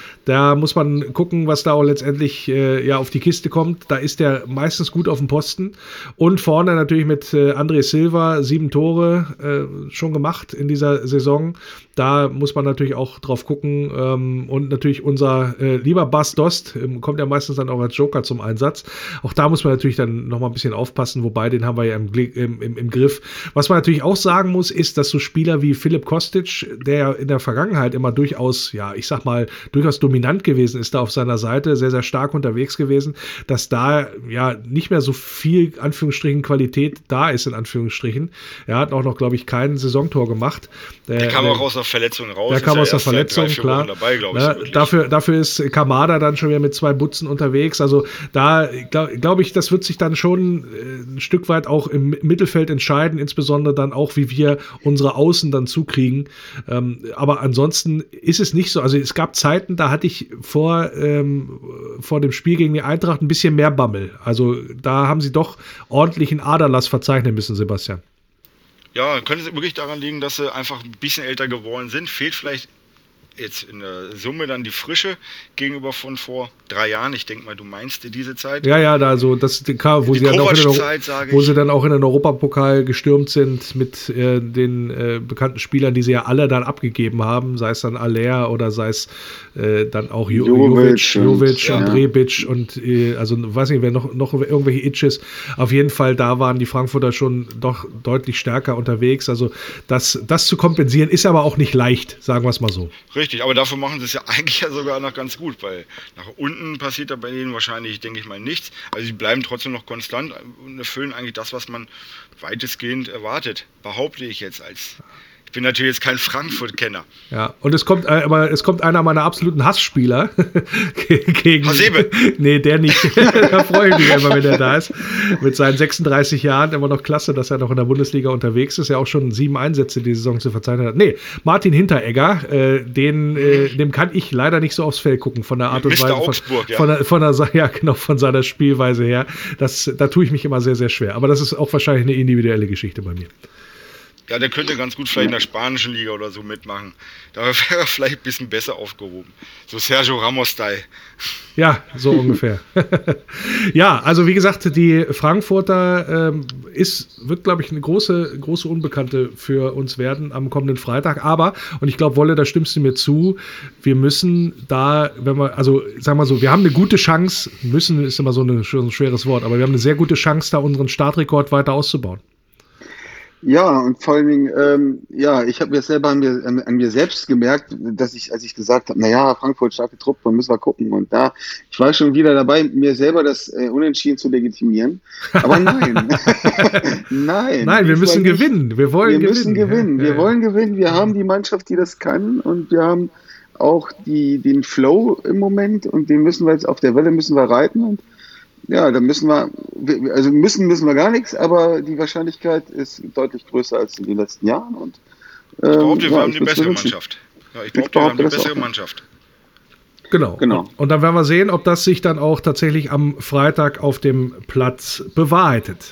Speaker 4: Da muss man gucken, was da auch letztendlich äh, ja, auf die Kiste kommt. Da ist der meistens gut auf dem Posten. Und vorne natürlich mit äh, André Silva, sieben Tore äh, schon gemacht in dieser Saison. Da muss man natürlich auch drauf gucken. Ähm, und natürlich unser äh, lieber Bas Dost ähm, kommt ja meistens dann auch als Joker zum Einsatz. Auch da muss man natürlich dann nochmal ein bisschen aufpassen, wobei den haben wir ja im, im, im, im Griff. Was man natürlich auch sagen muss, ist, dass so Spieler wie Filip Kostic, der ja in der Vergangenheit immer durchaus, ja, ich sag mal, durchaus dominant gewesen ist da auf seiner Seite, sehr, sehr stark unterwegs gewesen, dass da ja nicht mehr so viel, Anführungsstrichen, Qualität da ist, in Anführungsstrichen. Er hat auch noch, glaube ich, kein Saisontor gemacht.
Speaker 5: Der, der kam der, auch aus der Verletzung raus.
Speaker 4: Der kam aus der Verletzung, klar.
Speaker 5: Dabei,
Speaker 4: ja, ich, dafür, dafür ist Kamada dann schon wieder mit zwei Butzen unterwegs. Also da glaube glaub ich, das wird sich dann schon ein Stück weit auch im Mittelfeld entscheiden, insbesondere dann auch, wie wir unsere Außen dann zukriegen. Ähm, aber ansonsten ist es nicht so. Also es gab Zeiten, da hatte ich vor, ähm, vor dem Spiel gegen die Eintracht ein bisschen mehr Bammel. Also da haben sie doch ordentlichen Aderlass verzeichnen müssen, Sebastian.
Speaker 5: Ja, könnte es wirklich daran liegen, dass sie einfach ein bisschen älter geworden sind. Fehlt vielleicht jetzt in der Summe dann die Frische gegenüber von vor drei Jahren. Ich denke mal, du meinst diese Zeit.
Speaker 4: Ja, ja, da so das wo
Speaker 5: die
Speaker 4: sie dann auch in den,
Speaker 5: Zeit,
Speaker 4: wo sie dann auch in den Europapokal gestürmt sind mit äh, den äh, bekannten Spielern, die sie ja alle dann abgegeben haben, sei es dann Aller oder sei es äh, dann auch jo- Jovic, Jovic und, und ja. Rebic und äh, also weiß nicht, wer noch noch irgendwelche Itches. Auf jeden Fall, da waren die Frankfurter schon doch deutlich stärker unterwegs. Also das das zu kompensieren ist aber auch nicht leicht, sagen wir es mal so.
Speaker 5: Richtig, aber dafür machen sie es ja eigentlich ja sogar noch ganz gut, weil nach unten passiert da bei denen wahrscheinlich, denke ich mal, nichts. Also sie bleiben trotzdem noch konstant und erfüllen eigentlich das, was man weitestgehend erwartet, behaupte ich jetzt als... Ich bin natürlich jetzt kein Frankfurt-Kenner.
Speaker 4: Ja, und es kommt, aber es kommt einer meiner absoluten Hassspieler gegen.
Speaker 5: Hasebe.
Speaker 4: Nee, der nicht. Da freue ich mich immer, wenn er da ist. Mit seinen sechsunddreißig Jahren immer noch klasse, dass er noch in der Bundesliga unterwegs ist. Ja auch schon sieben Einsätze die Saison zu verzeichnen hat. Nee, Martin Hinteregger, äh, den, äh, dem kann ich leider nicht so aufs Feld gucken von der Art und
Speaker 5: Mister
Speaker 4: Weise. Von,
Speaker 5: Augsburg, ja.
Speaker 4: Von der, von der, ja, genau, von seiner Spielweise her. Das, da tue ich mich immer sehr, sehr schwer. Aber das ist auch wahrscheinlich eine individuelle Geschichte bei mir.
Speaker 5: Ja, der könnte ganz gut vielleicht in der spanischen Liga oder so mitmachen. Da wäre er vielleicht ein bisschen besser aufgehoben. So Sergio Ramos-Style.
Speaker 4: Ja, so ungefähr. Ja, also wie gesagt, die Frankfurter ähm, ist, wird, glaube ich, eine große, große Unbekannte für uns werden am kommenden Freitag. Aber, und ich glaube, Wolle, da stimmst du mir zu, wir müssen da, wenn wir, also sagen wir so, wir haben eine gute Chance, müssen ist immer so, eine, so ein schweres Wort, aber wir haben eine sehr gute Chance, da unseren Startrekord weiter auszubauen.
Speaker 6: Ja, und vor allen Dingen, ähm, ja, ich habe mir selber an mir, an, an mir selbst gemerkt, dass ich, als ich gesagt habe, naja, Frankfurt, starke Truppe, müssen wir gucken. Und da, ich war schon wieder dabei, mir selber das äh, Unentschieden zu legitimieren. Aber nein. nein.
Speaker 4: Nein, wir müssen gewinnen. Wir wollen
Speaker 6: wir
Speaker 4: gewinnen.
Speaker 6: müssen gewinnen. Wir
Speaker 4: ja, ja.
Speaker 6: wollen gewinnen. Wir haben die Mannschaft, die das kann. Und wir haben auch die, den Flow im Moment. Und den müssen wir jetzt auf der Welle müssen wir reiten. Und ja, da müssen wir, also müssen müssen wir gar nichts, aber die Wahrscheinlichkeit ist deutlich größer als in den letzten Jahren. Und, ähm,
Speaker 5: ich behaupte, wir
Speaker 6: ja,
Speaker 5: haben die bessere Mannschaft. Ja, ich behaupte, wir haben die bessere Mannschaft.
Speaker 4: Genau.
Speaker 6: genau.
Speaker 4: Und, und dann werden wir sehen, ob das sich dann auch tatsächlich am Freitag auf dem Platz bewahrheitet.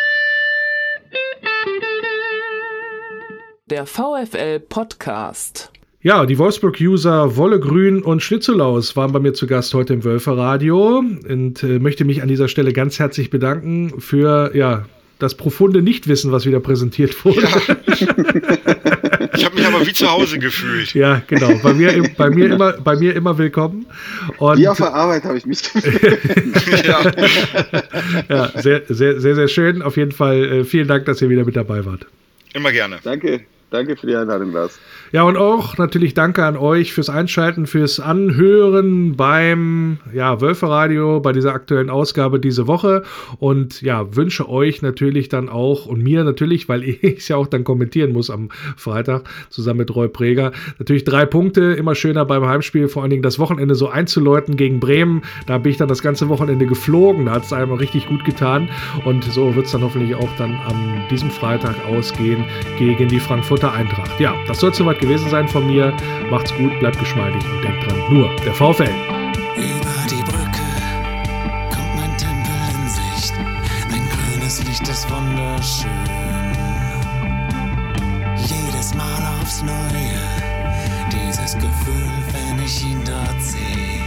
Speaker 1: Der VfL Podcast.
Speaker 4: Ja, die Wolfsburg-User Wolle Grün und Schnitzelaus waren bei mir zu Gast heute im Wölfe-Radio und äh, möchte mich an dieser Stelle ganz herzlich bedanken für ja, das profunde Nichtwissen, was wieder präsentiert wurde.
Speaker 5: Ja. Ich habe mich aber wie zu Hause gefühlt.
Speaker 4: Ja, genau. Bei mir, bei mir, immer, bei mir immer willkommen. Und
Speaker 6: wie auf der Arbeit habe ich mich gefühlt.
Speaker 5: ja.
Speaker 4: ja, sehr, sehr, sehr, sehr schön. Auf jeden Fall äh, vielen Dank, dass ihr wieder mit dabei wart.
Speaker 5: Immer gerne.
Speaker 6: Danke. Danke für die Einladung, Lars.
Speaker 4: Ja, und auch natürlich danke an euch fürs Einschalten, fürs Anhören beim ja, Wölfe-Radio, bei dieser aktuellen Ausgabe diese Woche. Und ja, wünsche euch natürlich dann auch und mir natürlich, weil ich es ja auch dann kommentieren muss am Freitag zusammen mit Roy Preger, natürlich drei Punkte. Immer schöner beim Heimspiel, vor allen Dingen das Wochenende so einzuläuten gegen Bremen. Da bin ich dann das ganze Wochenende geflogen. Da hat es einmal richtig gut getan. Und so wird es dann hoffentlich auch dann an diesem Freitag ausgehen gegen die Frankfurter Eintracht. Ja, das soll soweit gewesen sein von mir. Macht's gut, bleibt geschmeidig und denkt dran, nur der VfL.
Speaker 7: Über die Brücke kommt mein Tempel in Sicht. Ein grünes Licht ist wunderschön. Jedes Mal aufs Neue, dieses Gefühl, wenn ich ihn dort sehe.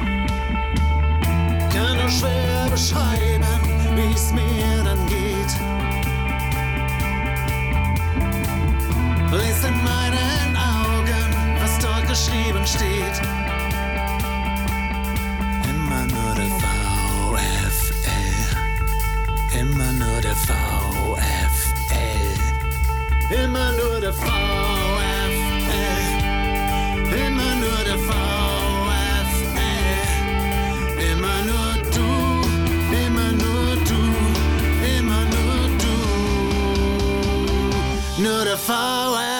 Speaker 7: Kann nur schwer beschreiben, wie es mir dann geht. Lies in meinen Augen, was dort geschrieben steht. Immer nur der VfL. Immer nur der VfL. Immer nur der VfL. Immer nur der VfL. Immer nur du, immer nur du, immer nur du. Nur der VfL.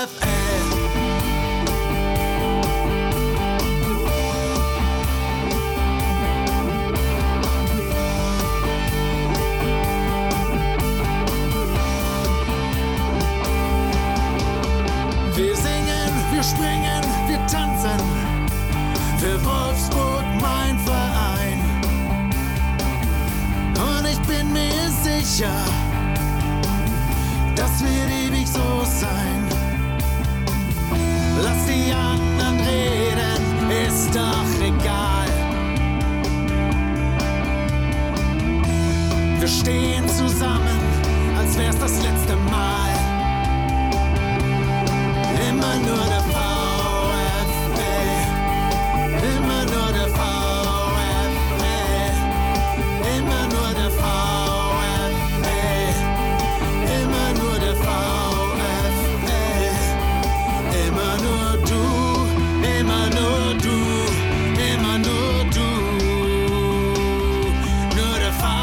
Speaker 7: Springen, wir tanzen, für Wolfsburg mein Verein. Und ich bin mir sicher, das wird ewig so sein. Lass die anderen reden, ist doch egal. Wir stehen zusammen, als wär's das letzte Mal. Immer nur der VfL, immer nur der VfL, immer nur der VfL, immer nur der VfL, immer nur du, immer nur du, immer nur du, nur der VfL.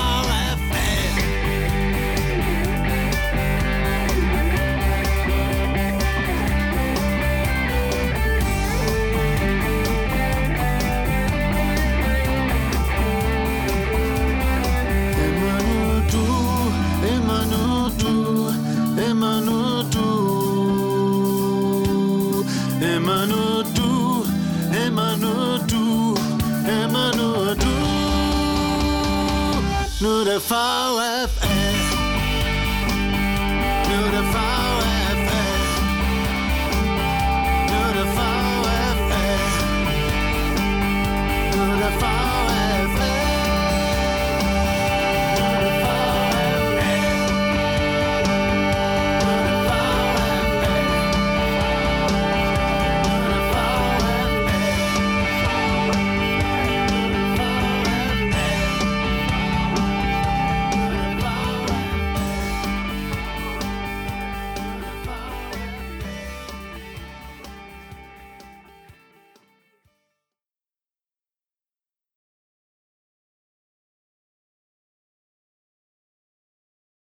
Speaker 7: Immer nur du, immer nur du, immer nur du, nur der VfL.